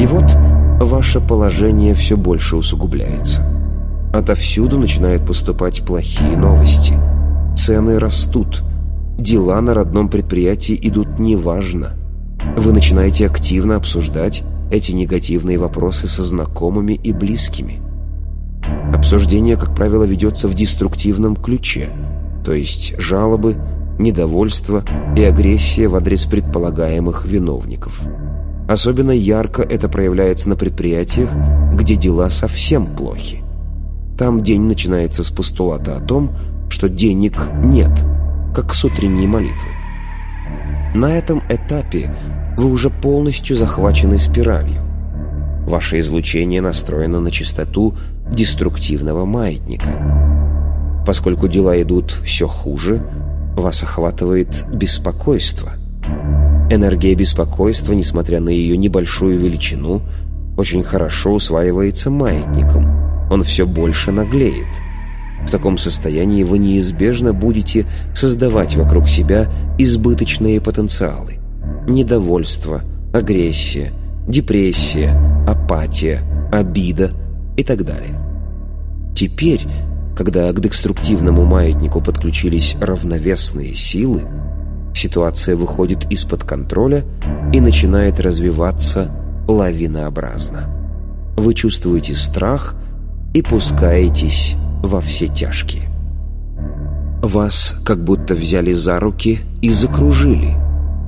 И вот ваше положение все больше усугубляется. Отовсюду начинают поступать плохие новости. Цены растут. Дела на родном предприятии идут неважно. Вы начинаете активно обсуждать эти негативные вопросы со знакомыми и близкими. Обсуждение, как правило, ведется в деструктивном ключе, то есть жалобы, недовольство и агрессия в адрес предполагаемых виновников. Особенно ярко это проявляется на предприятиях, где дела совсем плохи. Там день начинается с постулата о том, что денег нет, как с утренней молитвы. На этом этапе вы уже полностью захвачены спиралью. Ваше излучение настроено на частоту деструктивного маятника. Поскольку дела идут все хуже, вас охватывает беспокойство. Энергия беспокойства, несмотря на ее небольшую величину, очень хорошо усваивается маятником. Он все больше наглеет. В таком состоянии вы неизбежно будете создавать вокруг себя избыточные потенциалы. Недовольство, агрессия, депрессия, апатия, обида и так далее. Теперь, когда к деструктивному маятнику подключились равновесные силы, ситуация выходит из-под контроля и начинает развиваться лавинообразно. Вы чувствуете страх и пускаетесь во все тяжкие. Вас как будто взяли за руки и закружили,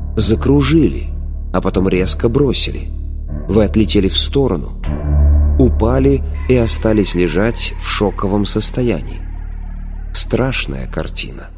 а потом резко бросили. Вы отлетели в сторону, упали и остались лежать в шоковом состоянии. Страшная картина.